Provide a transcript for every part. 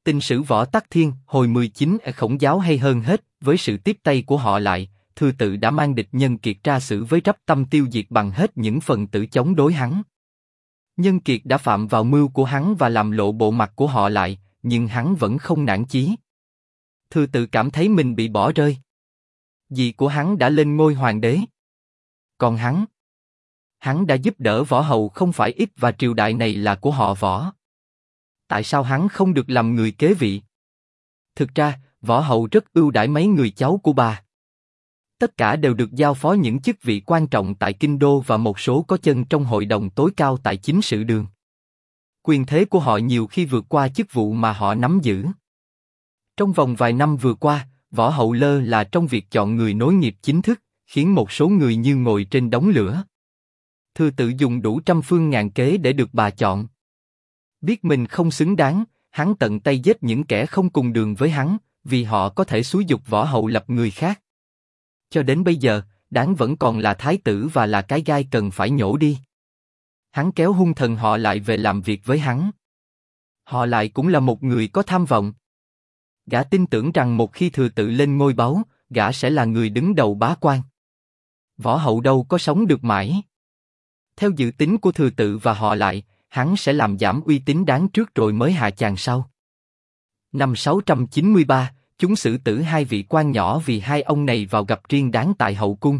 Tình sử Võ Tắc Thiên hồi 19 ở Khổng giáo hay hơn hết, với sự tiếp tay của họ lại, Thư Tự đã mang địch Nhân Kiệt ra xử với Rắp Tâm tiêu diệt bằng hết những phần tử chống đối hắn. Nhân Kiệt đã phạm vào mưu của hắn và làm lộ bộ mặt của họ lại, nhưng hắn vẫn không nản chí. Thư Tự cảm thấy mình bị bỏ rơi. Dì của hắn đã lên ngôi hoàng đế. Còn hắn đã giúp đỡ Võ Hậu không phải ít và triều đại này là của họ Võ. Tại sao hắn không được làm người kế vị? Thực ra, Võ Hậu rất ưu đãi mấy người cháu của bà. Tất cả đều được giao phó những chức vị quan trọng tại kinh đô và một số có chân trong hội đồng tối cao tại chính sự đường. Quyền thế của họ nhiều khi vượt qua chức vụ mà họ nắm giữ. Trong vòng vài năm vừa qua, Võ Hậu lơ là trong việc chọn người nối nghiệp chính thức, khiến một số người như ngồi trên đống lửa. Thư Tự dùng đủ trăm phương ngàn kế để được bà chọn. Biết mình không xứng đáng, hắn tận tay giết những kẻ không cùng đường với hắn, vì họ có thể xúi giục Võ Hậu lập người khác. Cho đến bây giờ, Đáng vẫn còn là thái tử và là cái gai cần phải nhổ đi. Hắn kéo hung thần họ lại về làm việc với hắn. Họ lại cũng là một người có tham vọng. Gã tin tưởng rằng một khi Thừa Tự lên ngôi báu, gã sẽ là người đứng đầu bá quan. Võ Hậu đâu có sống được mãi. Theo dự tính của Thừa Tự và họ lại, hắn sẽ làm giảm uy tín Đáng trước rồi mới hạ chàng sau. Năm 693, chúng xử tử hai vị quan nhỏ vì hai ông này vào gặp riêng Đáng tại hậu cung.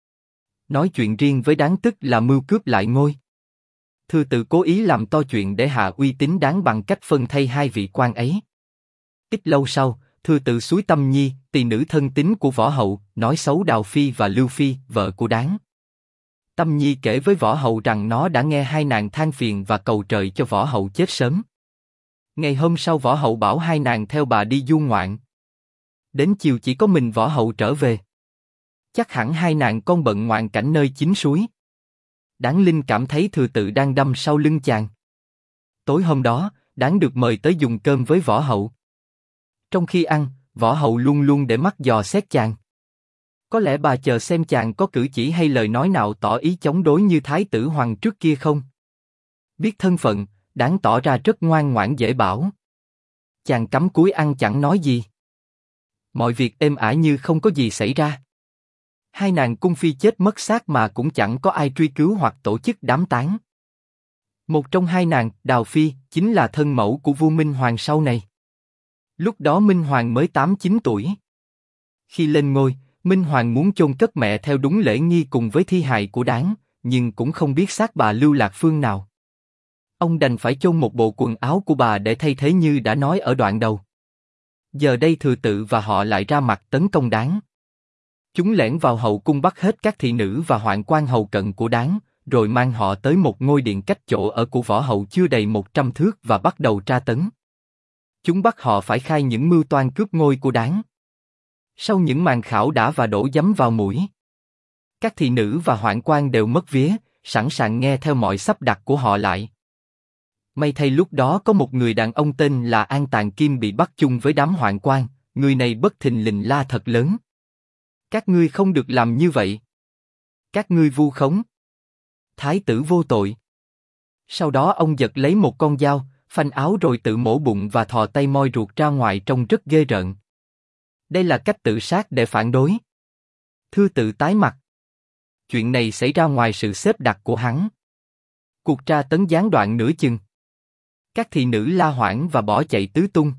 Nói chuyện riêng với Đáng tức là mưu cướp lại ngôi. Thừa Tự cố ý làm to chuyện để hạ uy tín Đáng bằng cách phân thay hai vị quan ấy. Ít lâu sau, Thừa Tự xúi Tâm Nhi, tỳ nữ thân tín của Võ Hậu, nói xấu Đào Phi và Lưu Phi, vợ của Đáng. Tâm Nhi kể với Võ Hậu rằng nó đã nghe hai nàng than phiền và cầu trời cho Võ Hậu chết sớm. Ngày hôm sau Võ Hậu bảo hai nàng theo bà đi du ngoạn. Đến chiều chỉ có mình Võ Hậu trở về. Chắc hẳn hai nàng con bận ngoạn cảnh nơi chính suối. Đáng linh cảm thấy Thừa Tự đang đâm sau lưng chàng. Tối hôm đó, Đáng được mời tới dùng cơm với Võ Hậu. Trong khi ăn, Võ Hậu luôn luôn để mắt dò xét chàng. Có lẽ bà chờ xem chàng có cử chỉ hay lời nói nào tỏ ý chống đối như Thái tử Hoàng trước kia không. Biết thân phận, Đáng tỏ ra rất ngoan ngoãn dễ bảo. Chàng cắm cúi ăn chẳng nói gì. Mọi việc êm ả như không có gì xảy ra. Hai nàng cung phi chết mất xác mà cũng chẳng có ai truy cứu hoặc tổ chức đám táng. Một trong hai nàng, Đào Phi, chính là thân mẫu của vua Minh Hoàng sau này. Lúc đó Minh Hoàng mới 8-9 tuổi. Khi lên ngôi, Minh Hoàng muốn chôn cất mẹ theo đúng lễ nghi cùng với thi hài của Đáng, nhưng cũng không biết xác bà lưu lạc phương nào. Ông đành phải chôn một bộ quần áo của bà để thay thế như đã nói ở đoạn đầu. Giờ đây Thừa Tự và họ lại ra mặt tấn công Đáng. Chúng lẻn vào hậu cung bắt hết các thị nữ và hoạn quan hầu cận của Đáng, rồi mang họ tới một ngôi điện cách chỗ ở của Võ Hậu chưa đầy 100 thước và bắt đầu tra tấn. Chúng bắt họ phải khai những mưu toan cướp ngôi của Đáng. Sau những màn khảo đả và đổ giấm vào mũi, các thị nữ và hoạn quan đều mất vía, sẵn sàng nghe theo mọi sắp đặt của họ lại. May thay lúc đó có một người đàn ông tên là An Tàn Kim bị bắt chung với đám hoạn quan, người này bất thình lình la thật lớn. Các ngươi không được làm như vậy. Các ngươi vu khống. Thái tử vô tội. Sau đó ông giật lấy một con dao, phanh áo rồi tự mổ bụng và thò tay moi ruột ra ngoài trông rất ghê rợn. Đây là cách tự sát để phản đối. Thư Tự tái mặt. Chuyện này xảy ra ngoài sự xếp đặt của hắn. Cuộc tra tấn gián đoạn nửa chừng. Các thị nữ la hoảng và bỏ chạy tứ tung.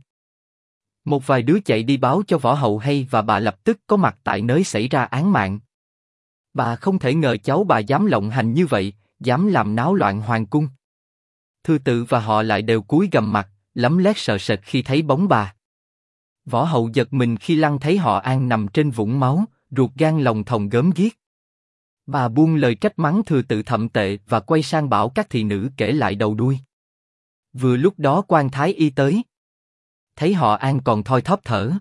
Một vài đứa chạy đi báo cho Võ Hậu hay và bà lập tức có mặt tại nơi xảy ra án mạng. Bà không thể ngờ cháu bà dám lộng hành như vậy, dám làm náo loạn hoàng cung. Thừa Tự và họ lại đều cúi gằm mặt, lấm lét sợ sệt khi thấy bóng bà. Võ Hậu giật mình khi lăng thấy họ An nằm trên vũng máu, ruột gan lòng thòng gớm ghiếc. Bà buông lời trách mắng Thừa Tự thậm tệ và quay sang bảo các thị nữ kể lại đầu đuôi. Vừa lúc đó quan thái y tới. Thấy họ An còn thoi thóp thở.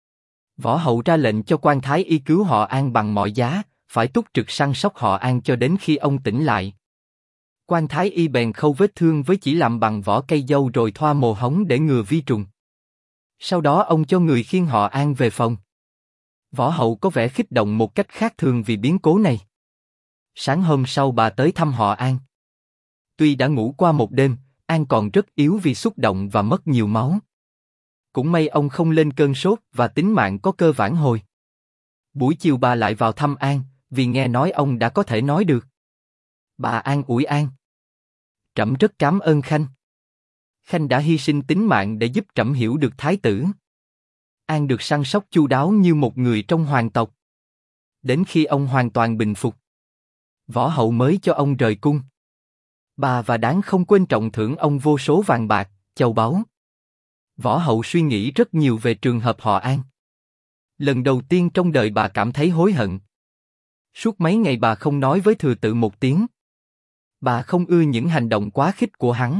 Võ Hậu ra lệnh cho quan thái y cứu họ An bằng mọi giá, phải túc trực săn sóc họ An cho đến khi ông tỉnh lại. Quan thái y bèn khâu vết thương với chỉ làm bằng vỏ cây dâu rồi thoa mồ hóng để ngừa vi trùng. Sau đó ông cho người khiêng họ An về phòng. Võ Hậu có vẻ kích động một cách khác thường vì biến cố này. Sáng hôm sau bà tới thăm họ An. Tuy đã ngủ qua một đêm, An còn rất yếu vì xúc động và mất nhiều máu. Cũng may ông không lên cơn sốt và tính mạng có cơ vãn hồi. Buổi chiều bà lại vào thăm An, vì nghe nói ông đã có thể nói được. Bà an ủi An. Trẫm rất cảm ơn Khanh. Khanh đã hy sinh tính mạng để giúp trẫm hiểu được thái tử. An được săn sóc chu đáo như một người trong hoàng tộc. Đến khi ông hoàn toàn bình phục, võ hậu mới cho ông rời cung. Bà và Đáng không quên trọng thưởng ông vô số vàng bạc, châu báu. Võ hậu suy nghĩ rất nhiều về trường hợp họ An. Lần đầu tiên trong đời bà cảm thấy hối hận. Suốt mấy ngày bà không nói với thừa tự một tiếng. Bà không ưa những hành động quá khích của hắn.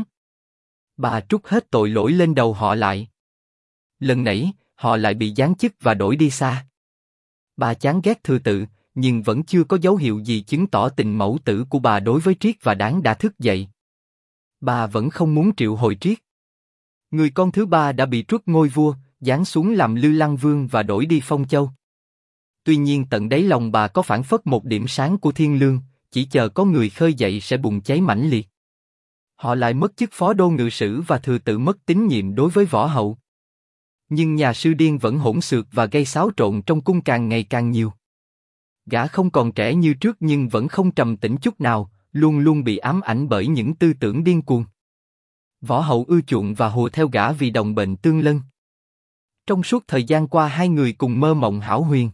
Bà trút hết tội lỗi lên đầu họ lại. Lần nãy, họ lại bị giáng chức và đổi đi xa. Bà chán ghét thừa tự, nhưng vẫn chưa có dấu hiệu gì chứng tỏ tình mẫu tử của bà đối với Triết và Đáng đã thức dậy. Bà vẫn không muốn triệu hồi Triết. Người con thứ ba đã bị truất ngôi vua, giáng xuống làm Lư Lăng Vương và đổi đi Phong Châu. Tuy nhiên tận đáy lòng bà có phảng phất một điểm sáng của thiên lương, chỉ chờ có người khơi dậy sẽ bùng cháy mãnh liệt. Họ lại mất chức phó đô ngự sử và thừa tự mất tín nhiệm đối với võ hậu. Nhưng nhà sư điên vẫn hỗn xược và gây xáo trộn trong cung càng ngày càng nhiều. Gã không còn trẻ như trước nhưng vẫn không trầm tĩnh chút nào, luôn luôn bị ám ảnh bởi những tư tưởng điên cuồng. Võ hậu ưa chuộng và hùa theo gã vì đồng bệnh tương lân. Trong suốt thời gian qua hai người cùng mơ mộng hão huyền.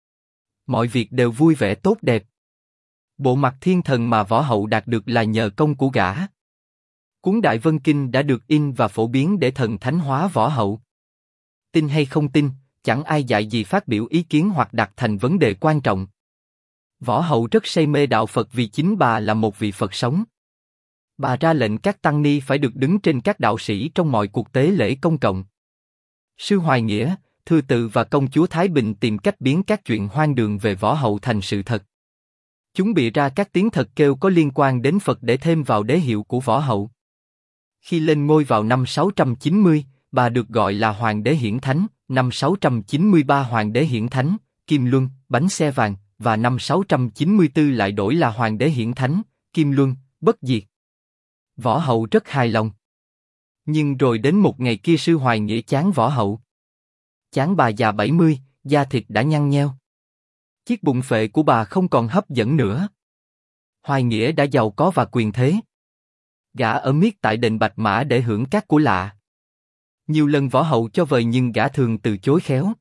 Mọi việc đều vui vẻ tốt đẹp. Bộ mặt thiên thần mà võ hậu đạt được là nhờ công của gã. Cuốn Đại Vân Kinh đã được in và phổ biến để thần thánh hóa võ hậu. Tin hay không tin, chẳng ai dạy gì phát biểu ý kiến hoặc đặt thành vấn đề quan trọng. Võ hậu rất say mê đạo Phật vì chính bà là một vị Phật sống. Bà ra lệnh các tăng ni phải được đứng trên các đạo sĩ trong mọi cuộc tế lễ công cộng. Sư Hoài Nghĩa, Thừa Tự và công chúa Thái Bình tìm cách biến các chuyện hoang đường về võ hậu thành sự thật. Chúng bịa ra các tiếng thật kêu có liên quan đến Phật để thêm vào đế hiệu của võ hậu. Khi lên ngôi vào năm 690, bà được gọi là Hoàng đế Hiển Thánh, năm 693 Hoàng đế Hiển Thánh, Kim Luân, bánh xe vàng, và năm 694 lại đổi là Hoàng đế Hiển Thánh, Kim Luân, bất diệt. Võ hậu rất hài lòng. Nhưng rồi đến một ngày kia sư Hoài Nghĩa chán võ hậu. Chán bà già 70, da thịt đã nhăn nheo. Chiếc bụng phệ của bà không còn hấp dẫn nữa. Hoài Nghĩa đã giàu có và quyền thế. Gã ở miết tại đền Bạch Mã để hưởng các của lạ. Nhiều lần võ hậu cho vời nhưng gã thường từ chối khéo.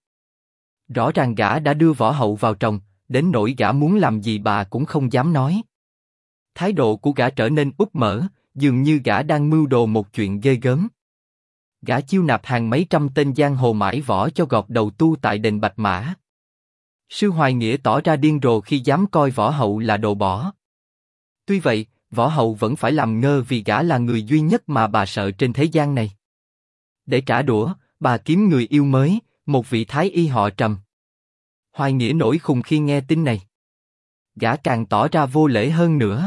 Rõ ràng gã đã đưa võ hậu vào tròng, đến nỗi gã muốn làm gì bà cũng không dám nói. Thái độ của gã trở nên úp mở, dường như gã đang mưu đồ một chuyện ghê gớm. Gã chiêu nạp hàng mấy trăm tên giang hồ mãi võ cho gọt đầu tu tại đền Bạch Mã. Sư Hoài Nghĩa tỏ ra điên rồ khi dám coi võ hậu là đồ bỏ. Tuy vậy, võ hậu vẫn phải làm ngơ vì gã là người duy nhất mà bà sợ trên thế gian này. Để trả đũa, bà kiếm người yêu mới, một vị thái y họ Trầm. Hoài Nghĩa nổi khùng khi nghe tin này. Gã càng tỏ ra vô lễ hơn nữa.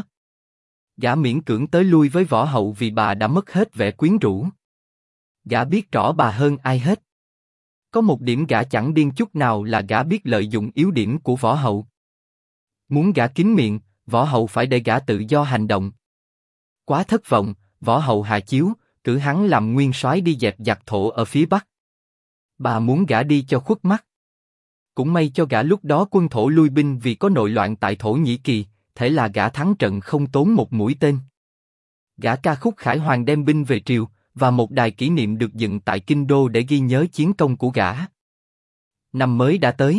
Gã miễn cưỡng tới lui với võ hậu vì bà đã mất hết vẻ quyến rũ. Gã biết rõ bà hơn ai hết. Có một điểm gã chẳng điên chút nào là gã biết lợi dụng yếu điểm của võ hậu. Muốn gã kín miệng, võ hậu phải để gã tự do hành động. Quá thất vọng, võ hậu hạ chiếu, cử hắn làm nguyên soái đi dẹp giặc thổ ở phía Bắc. Bà muốn gã đi cho khuất mắt. Cũng may cho gã lúc đó quân thổ lui binh vì có nội loạn tại Thổ Nhĩ Kỳ, thế là gã thắng trận không tốn một mũi tên. Gã ca khúc khải hoàn đem binh về triều, và một đài kỷ niệm được dựng tại Kinh Đô để ghi nhớ chiến công của gã. Năm mới đã tới.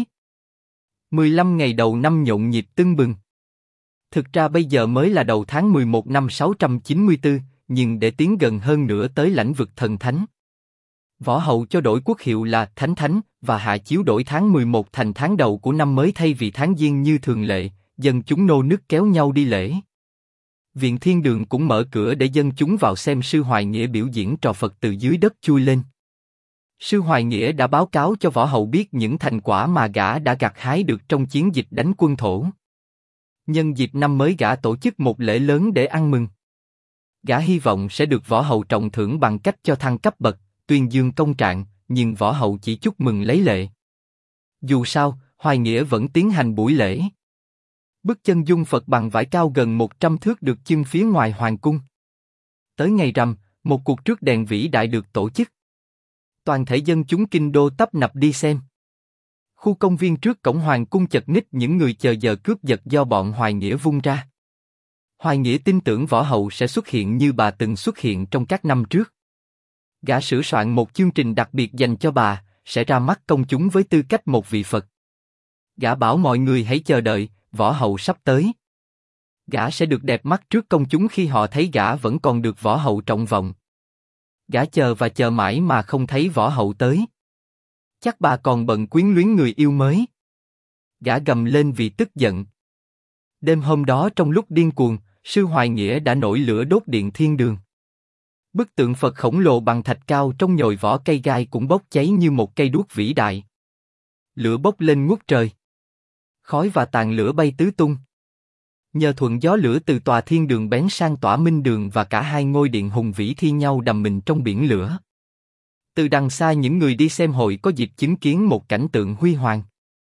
15 ngày đầu năm nhộn nhịp tưng bừng. Thực ra bây giờ mới là đầu tháng 11 năm 694, nhưng để tiến gần hơn nữa tới lãnh vực thần thánh. Võ hậu cho đổi quốc hiệu là Thánh Thánh và hạ chiếu đổi tháng 11 thành tháng đầu của năm mới thay vì tháng Giêng như thường lệ, dân chúng nô nức kéo nhau đi lễ. Viện Thiên Đường cũng mở cửa để dân chúng vào xem sư Hoài Nghĩa biểu diễn trò Phật từ dưới đất chui lên. Sư Hoài Nghĩa đã báo cáo cho võ hậu biết những thành quả mà gã đã gặt hái được trong chiến dịch đánh quân Thổ. Nhân dịp năm mới gã tổ chức một lễ lớn để ăn mừng. Gã hy vọng sẽ được võ hậu trọng thưởng bằng cách cho thăng cấp bậc, tuyên dương công trạng, nhưng võ hậu chỉ chúc mừng lấy lệ. Dù sao, Hoài Nghĩa vẫn tiến hành buổi lễ. Bức chân dung Phật bằng vải cao gần 100 thước được trưng phía ngoài hoàng cung. Tới ngày rằm, một cuộc rước đèn vĩ đại được tổ chức. Toàn thể dân chúng kinh đô tấp nập đi xem. Khu công viên trước cổng hoàng cung chật ních những người chờ giờ cướp giật do bọn Hoài Nghĩa vung ra. Hoài Nghĩa tin tưởng Võ Hậu sẽ xuất hiện như bà từng xuất hiện trong các năm trước. Gã sửa soạn một chương trình đặc biệt dành cho bà, sẽ ra mắt công chúng với tư cách một vị Phật. Gã bảo mọi người hãy chờ đợi, Võ Hậu sắp tới. Gã sẽ được đẹp mắt trước công chúng khi họ thấy gã vẫn còn được Võ Hậu trọng vọng. Gã chờ và chờ mãi mà không thấy Võ Hậu tới. Chắc bà còn bận quyến luyến người yêu mới. Gã gầm lên vì tức giận. Đêm hôm đó trong lúc điên cuồng, sư Hoài Nghĩa đã nổi lửa đốt điện thiên đường. Bức tượng Phật khổng lồ bằng thạch cao trong nhồi vỏ cây gai cũng bốc cháy như một cây đuốc vĩ đại. Lửa bốc lên ngút trời. Khói và tàn lửa bay tứ tung. Nhờ thuận gió lửa từ tòa thiên đường bén sang tỏa minh đường và cả hai ngôi điện hùng vĩ thi nhau đầm mình trong biển lửa. Từ đằng xa những người đi xem hội có dịp chứng kiến một cảnh tượng huy hoàng.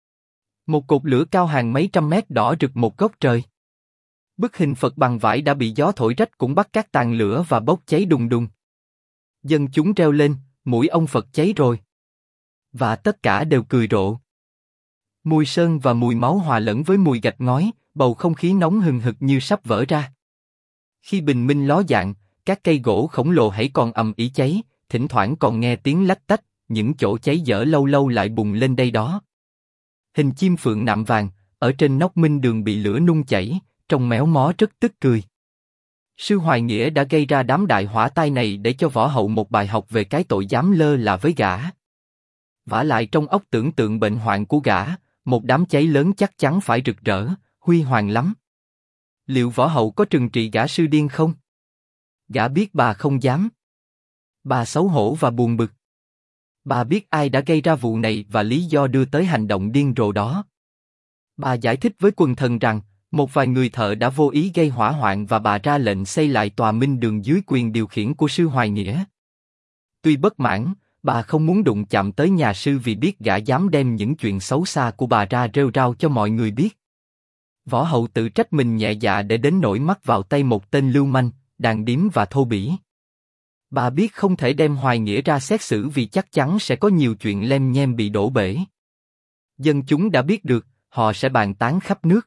Một cột lửa cao hàng mấy trăm mét đỏ rực một góc trời. Bức hình Phật bằng vải đã bị gió thổi rách cũng bắt các tàn lửa và bốc cháy đùng đùng. Dân chúng reo lên, mũi ông Phật cháy rồi. Và tất cả đều cười rộ. Mùi sơn và mùi máu hòa lẫn với mùi gạch ngói, bầu không khí nóng hừng hực như sắp vỡ ra. Khi bình minh ló dạng, các cây gỗ khổng lồ hãy còn ầm ĩ cháy, thỉnh thoảng còn nghe tiếng lách tách, những chỗ cháy dở lâu lâu lại bùng lên đây đó. Hình chim phượng nạm vàng, ở trên nóc minh đường bị lửa nung chảy, trông méo mó rất tức cười. Sư Hoài Nghĩa đã gây ra đám đại hỏa tai này để cho Võ Hậu một bài học về cái tội dám lơ là với gã. Vả lại trong óc tưởng tượng bệnh hoạn của gã, một đám cháy lớn chắc chắn phải rực rỡ, huy hoàng lắm. Liệu Võ Hậu có trừng trị gã sư điên không? Gã biết bà không dám. Bà xấu hổ và buồn bực. Bà biết ai đã gây ra vụ này và lý do đưa tới hành động điên rồ đó. Bà giải thích với quần thần rằng, một vài người thợ đã vô ý gây hỏa hoạn và bà ra lệnh xây lại tòa minh đường dưới quyền điều khiển của sư Hoài Nghĩa. Tuy bất mãn, bà không muốn đụng chạm tới nhà sư vì biết gã dám đem những chuyện xấu xa của bà ra rêu rao cho mọi người biết. Võ Hậu tự trách mình nhẹ dạ để đến nỗi mắc vào tay một tên lưu manh, đàn điếm và thô bỉ. Bà biết không thể đem Hoài Nghĩa ra xét xử vì chắc chắn sẽ có nhiều chuyện lem nhem bị đổ bể. Dân chúng đã biết được, họ sẽ bàn tán khắp nước.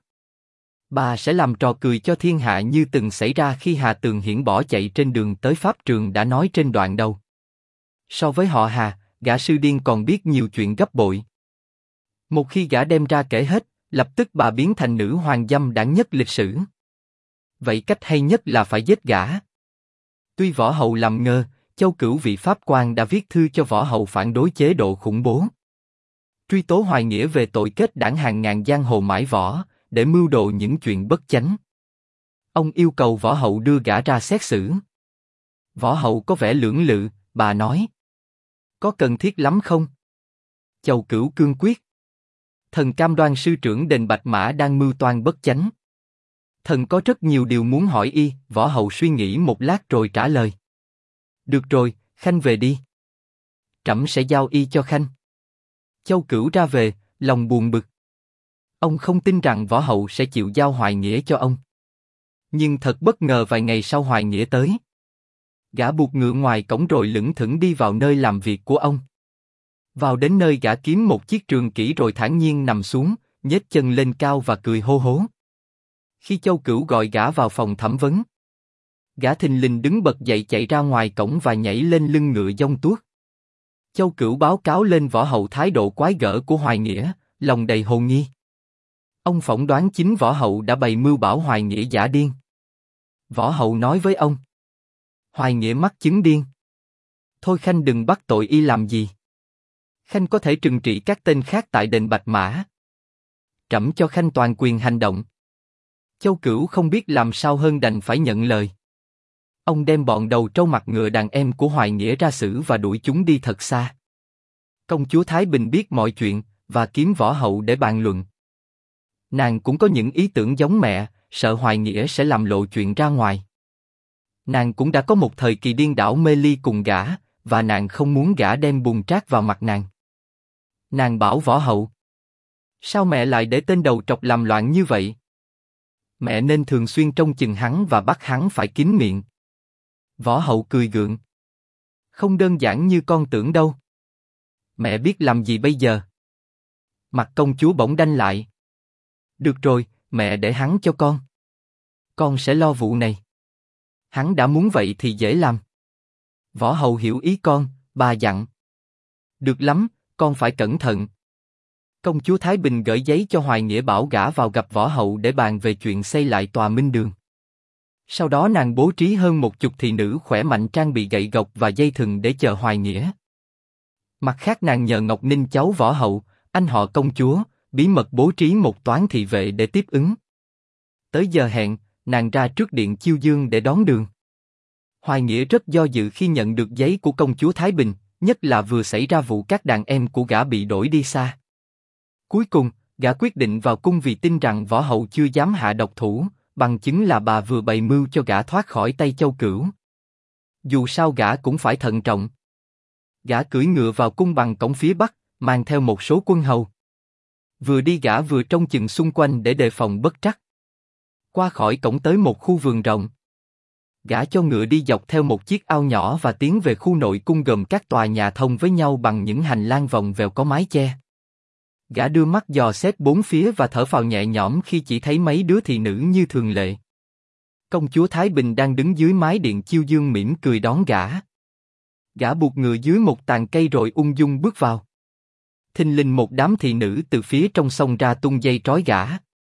Bà sẽ làm trò cười cho thiên hạ như từng xảy ra khi Hà Tường Hiển bỏ chạy trên đường tới pháp trường đã nói trên đoạn đầu. So với họ Hà, gã sư điên còn biết nhiều chuyện gấp bội. Một khi gã đem ra kể hết, lập tức bà biến thành nữ hoàng dâm đảng nhất lịch sử. Vậy cách hay nhất là phải giết gã. Tuy Võ Hậu làm ngơ, Châu Cửu vị pháp quan đã viết thư cho Võ Hậu phản đối chế độ khủng bố. Truy tố Hoài Nghĩa về tội kết đảng hàng ngàn giang hồ mãi võ, để mưu đồ những chuyện bất chánh. Ông yêu cầu Võ Hậu đưa gã ra xét xử. Võ Hậu có vẻ lưỡng lự, bà nói. Có cần thiết lắm không? Châu Cửu cương quyết. Thần cam đoan sư trưởng đền Bạch Mã đang mưu toan bất chánh. Thần có rất nhiều điều muốn hỏi y. Võ Hậu suy nghĩ một lát rồi trả lời. Được rồi, Khanh về đi. Trẫm sẽ giao y cho Khanh. Châu Cửu ra về, lòng buồn bực. Ông không tin rằng Võ Hậu sẽ chịu giao Hoài Nghĩa cho ông. Nhưng thật bất ngờ vài ngày sau Hoài Nghĩa tới. Gã buộc ngựa ngoài cổng rồi lững thững đi vào nơi làm việc của ông. Vào đến nơi gã kiếm một chiếc trường kỷ rồi thản nhiên nằm xuống, nhếch chân lên cao và cười hô hố. Khi Châu Cửu gọi gã vào phòng thẩm vấn, gã thình lình đứng bật dậy chạy ra ngoài cổng và nhảy lên lưng ngựa giông tuốt. Châu Cửu báo cáo lên Võ Hậu thái độ quái gở của Hoài Nghĩa, lòng đầy hồ nghi. Ông phỏng đoán chính Võ Hậu đã bày mưu bảo Hoài Nghĩa giả điên. Võ Hậu nói với ông. Hoài Nghĩa mắc chứng điên. Thôi Khanh đừng bắt tội y làm gì. Khanh có thể trừng trị các tên khác tại đền Bạch Mã. Trẫm cho Khanh toàn quyền hành động. Châu Cửu không biết làm sao hơn đành phải nhận lời. Ông đem bọn đầu trâu mặt ngựa đàn em của Hoài Nghĩa ra xử và đuổi chúng đi thật xa. Công chúa Thái Bình biết mọi chuyện và kiếm Võ Hậu để bàn luận. Nàng cũng có những ý tưởng giống mẹ, sợ Hoài Nghĩa sẽ làm lộ chuyện ra ngoài. Nàng cũng đã có một thời kỳ điên đảo mê ly cùng gã, và nàng không muốn gã đem bùn trát vào mặt nàng. Nàng bảo Võ Hậu. Sao mẹ lại để tên đầu trọc làm loạn như vậy? Mẹ nên thường xuyên trông chừng hắn và bắt hắn phải kín miệng. Võ Hậu cười gượng. Không đơn giản như con tưởng đâu. Mẹ biết làm gì bây giờ? Mặt công chúa bỗng đanh lại. Được rồi, mẹ để hắn cho con. Con sẽ lo vụ này. Hắn đã muốn vậy thì dễ làm. Võ hậu hiểu ý con, bà dặn. Được lắm, con phải cẩn thận. Công chúa Thái Bình gửi giấy cho Hoài Nghĩa bảo gả vào gặp võ hậu để bàn về chuyện xây lại tòa Minh Đường. Sau đó nàng bố trí hơn 10 thị nữ khỏe mạnh trang bị gậy gộc và dây thừng để chờ Hoài Nghĩa. Mặt khác nàng nhờ Ngọc Ninh cháu võ hậu, anh họ công chúa, bí mật bố trí một toán thị vệ để tiếp ứng. Tới giờ hẹn, nàng ra trước điện Chiêu Dương để đón đường. Hoài Nghĩa rất do dự khi nhận được giấy của công chúa Thái Bình, nhất là vừa xảy ra vụ các đàn em của gã bị đuổi đi xa. Cuối cùng, gã quyết định vào cung vì tin rằng võ hậu chưa dám hạ độc thủ, bằng chứng là bà vừa bày mưu cho gã thoát khỏi tay Châu Cửu. Dù sao gã cũng phải thận trọng. Gã cưỡi ngựa vào cung bằng cổng phía bắc, mang theo một số quân hầu. Vừa đi gã vừa trông chừng xung quanh để đề phòng bất trắc. Qua khỏi cổng tới một khu vườn rộng. Gã cho ngựa đi dọc theo một chiếc ao nhỏ và tiến về khu nội cung gồm các tòa nhà thông với nhau bằng những hành lang vòng vèo có mái che. Gã đưa mắt dò xét bốn phía và thở phào nhẹ nhõm khi chỉ thấy mấy đứa thị nữ như thường lệ. Công chúa Thái Bình đang đứng dưới mái điện Chiêu Dương mỉm cười đón gã. Gã buộc ngựa dưới một tàn cây rồi ung dung bước vào. Thình lình một đám thị nữ từ phía trong xông ra tung dây trói gã.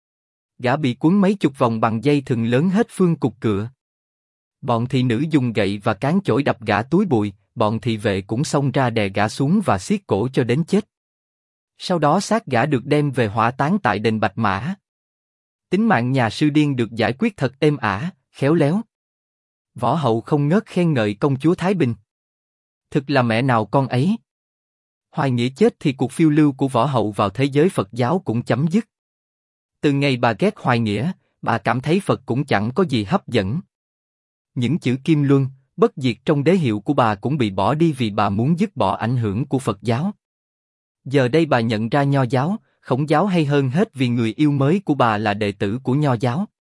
Gã bị cuốn mấy chục vòng bằng dây thừng lớn hết phương cục cựa. Bọn thị nữ dùng gậy và cán chổi đập gã túi bụi, bọn thị vệ cũng xông ra đè gã xuống và siết cổ cho đến chết. Sau đó xác gã được đem về hỏa táng tại đền Bạch Mã. Tính mạng nhà sư điên được giải quyết thật êm ả, khéo léo. Võ hậu không ngớt khen ngợi công chúa Thái Bình. Thực là mẹ nào con ấy. Hoài Nghĩa chết thì cuộc phiêu lưu của võ hậu vào thế giới Phật giáo cũng chấm dứt. Từ ngày bà ghét Hoài Nghĩa, bà cảm thấy Phật cũng chẳng có gì hấp dẫn. Những chữ Kim Luân, bất diệt trong đế hiệu của bà cũng bị bỏ đi vì bà muốn dứt bỏ ảnh hưởng của Phật giáo. Giờ đây bà nhận ra Nho giáo, Khổng giáo hay hơn hết vì người yêu mới của bà là đệ tử của Nho giáo.